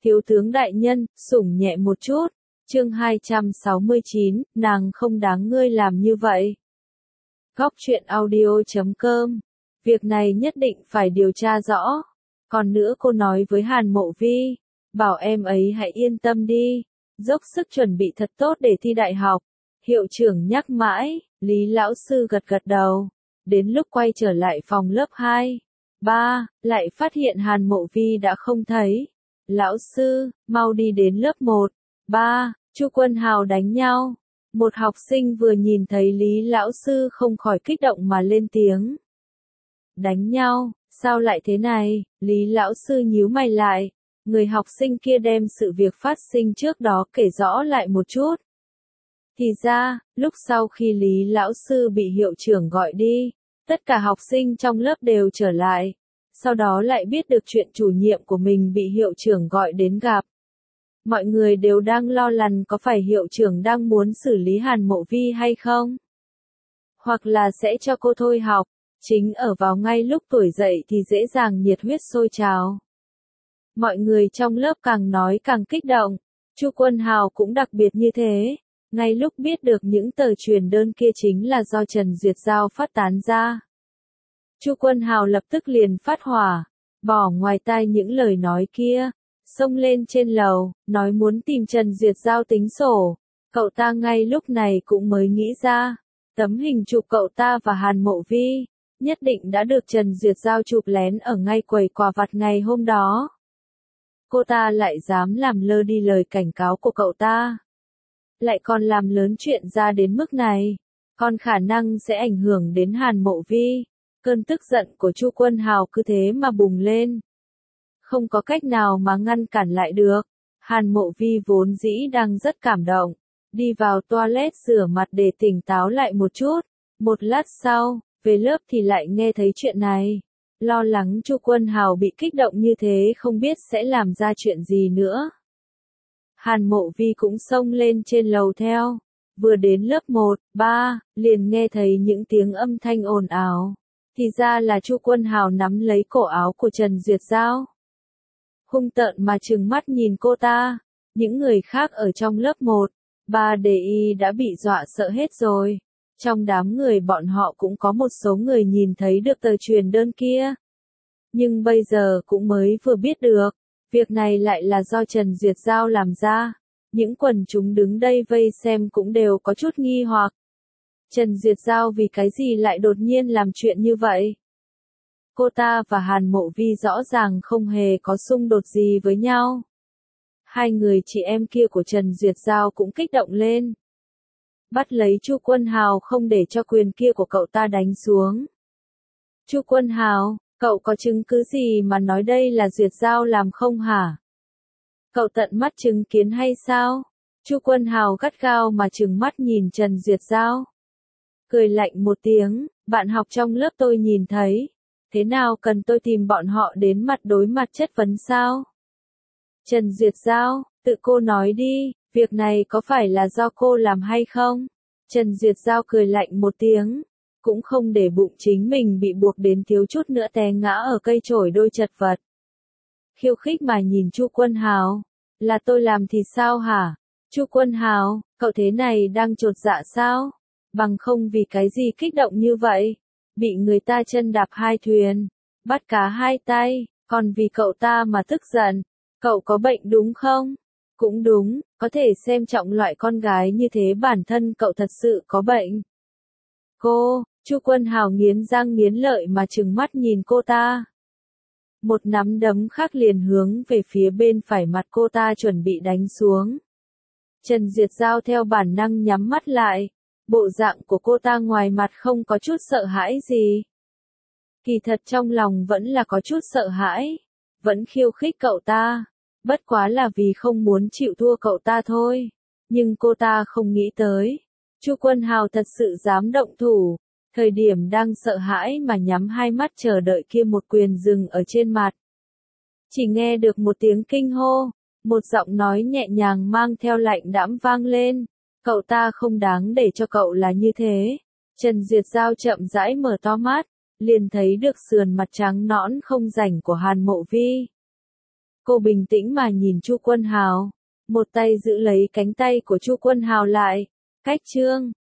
Thiếu tướng đại nhân, sủng nhẹ một chút. Chương 269, nàng không đáng ngươi làm như vậy. Góc truyện audio.com. Việc này nhất định phải điều tra rõ. Còn nữa cô nói với Hàn Mộ Vi, bảo em ấy hãy yên tâm đi, dốc sức chuẩn bị thật tốt để thi đại học. Hiệu trưởng nhắc mãi, Lý lão sư gật gật đầu. Đến lúc quay trở lại phòng lớp 2, 3, lại phát hiện Hàn Mộ Vi đã không thấy. Lão sư, mau đi đến lớp 1, 3, Chu Quân Hào đánh nhau. Một học sinh vừa nhìn thấy Lý lão sư không khỏi kích động mà lên tiếng. Đánh nhau, sao lại thế này? Lý lão sư nhíu mày lại. Người học sinh kia đem sự việc phát sinh trước đó kể rõ lại một chút. Thì ra, lúc sau khi Lý lão sư bị hiệu trưởng gọi đi, tất cả học sinh trong lớp đều trở lại. Sau đó lại biết được chuyện chủ nhiệm của mình bị hiệu trưởng gọi đến gặp. Mọi người đều đang lo lắng có phải hiệu trưởng đang muốn xử lý Hàn Mộ Vi hay không? Hoặc là sẽ cho cô thôi học. Chính ở vào ngay lúc tuổi dậy thì dễ dàng nhiệt huyết sôi trào. Mọi người trong lớp càng nói càng kích động. Chu Quân Hào cũng đặc biệt như thế. Ngay lúc biết được những tờ truyền đơn kia chính là do Trần Duyệt Giao phát tán ra. Chu Quân Hào lập tức liền phát hỏa, bỏ ngoài tai những lời nói kia, xông lên trên lầu, nói muốn tìm Trần Duyệt Giao tính sổ. Cậu ta ngay lúc này cũng mới nghĩ ra, tấm hình chụp cậu ta và Hàn Mộ Vi, nhất định đã được Trần Duyệt Giao chụp lén ở ngay quầy quà vặt ngày hôm đó. Cô ta lại dám làm lơ đi lời cảnh cáo của cậu ta. Lại còn làm lớn chuyện ra đến mức này, còn khả năng sẽ ảnh hưởng đến Hàn Mộ Vi. Cơn tức giận của Chu Quân Hào cứ thế mà bùng lên. Không có cách nào mà ngăn cản lại được. Hàn Mộ Vi vốn dĩ đang rất cảm động, đi vào toilet rửa mặt để tỉnh táo lại một chút. Một lát sau, về lớp thì lại nghe thấy chuyện này. Lo lắng Chu Quân Hào bị kích động như thế không biết sẽ làm ra chuyện gì nữa. Hàn Mộ Vi cũng xông lên trên lầu theo. Vừa đến lớp 1, 3, liền nghe thấy những tiếng âm thanh ồn ào. Thì ra là Chu Quân Hào nắm lấy cổ áo của Trần Duyệt Giao. Hung tợn mà trừng mắt nhìn cô ta. Những người khác ở trong lớp 1, 3 đề y đã bị dọa sợ hết rồi. Trong đám người bọn họ cũng có một số người nhìn thấy được tờ truyền đơn kia. Nhưng bây giờ cũng mới vừa biết được, việc này lại là do Trần Duyệt Giao làm ra. Những quần chúng đứng đây vây xem cũng đều có chút nghi hoặc. Trần Duyệt Giao vì cái gì lại đột nhiên làm chuyện như vậy? Cô ta và Hàn Mộ Vi rõ ràng không hề có xung đột gì với nhau. Hai người chị em kia của Trần Duyệt Giao cũng kích động lên. Bắt lấy Chu Quân Hào không để cho quyền kia của cậu ta đánh xuống. Chu Quân Hào, cậu có chứng cứ gì mà nói đây là Duyệt Giao làm không hả? Cậu tận mắt chứng kiến hay sao? Chu Quân Hào gắt gao mà trừng mắt nhìn Trần Duyệt Giao. Cười lạnh một tiếng, bạn học trong lớp tôi nhìn thấy. Thế nào cần tôi tìm bọn họ đến mặt đối mặt chất vấn sao? Trần Duyệt Giao, tự cô nói đi, việc này có phải là do cô làm hay không? Trần Duyệt Giao cười lạnh một tiếng, cũng không để bụng chính mình bị buộc đến thiếu chút nữa té ngã ở cây chổi đôi chật vật. Khiêu khích mà nhìn Chu Quân Hào, là tôi làm thì sao hả? Chu Quân Hào, cậu thế này đang chột dạ sao? Bằng không vì cái gì kích động như vậy? Bị người ta chân đạp hai thuyền, bắt cá hai tay, còn vì cậu ta mà tức giận. Cậu có bệnh đúng không? Cũng đúng, có thể xem trọng loại con gái như thế bản thân cậu thật sự có bệnh. Cô, Chu Quân Hào nghiến răng nghiến lợi mà trừng mắt nhìn cô ta. Một nắm đấm khác liền hướng về phía bên phải mặt cô ta chuẩn bị đánh xuống. Trần Duyệt Giao theo bản năng nhắm mắt lại. Bộ dạng của cô ta ngoài mặt không có chút sợ hãi gì. Kỳ thật trong lòng vẫn là có chút sợ hãi. Vẫn khiêu khích cậu ta. Bất quá là vì không muốn chịu thua cậu ta thôi. Nhưng cô ta không nghĩ tới. Chu Quân Hào thật sự dám động thủ. Thời điểm đang sợ hãi mà nhắm hai mắt chờ đợi kia một quyền dừng ở trên mặt. Chỉ nghe được một tiếng kinh hô. Một giọng nói nhẹ nhàng mang theo lạnh đãm vang lên. Cậu ta không đáng để cho cậu là như thế. Trần Duyệt Giao chậm rãi mở to mắt, liền thấy được sườn mặt trắng nõn không rảnh của Hàn Mộ Vi. Cô bình tĩnh mà nhìn Chu Quân Hào, một tay giữ lấy cánh tay của Chu Quân Hào lại. Cách Trương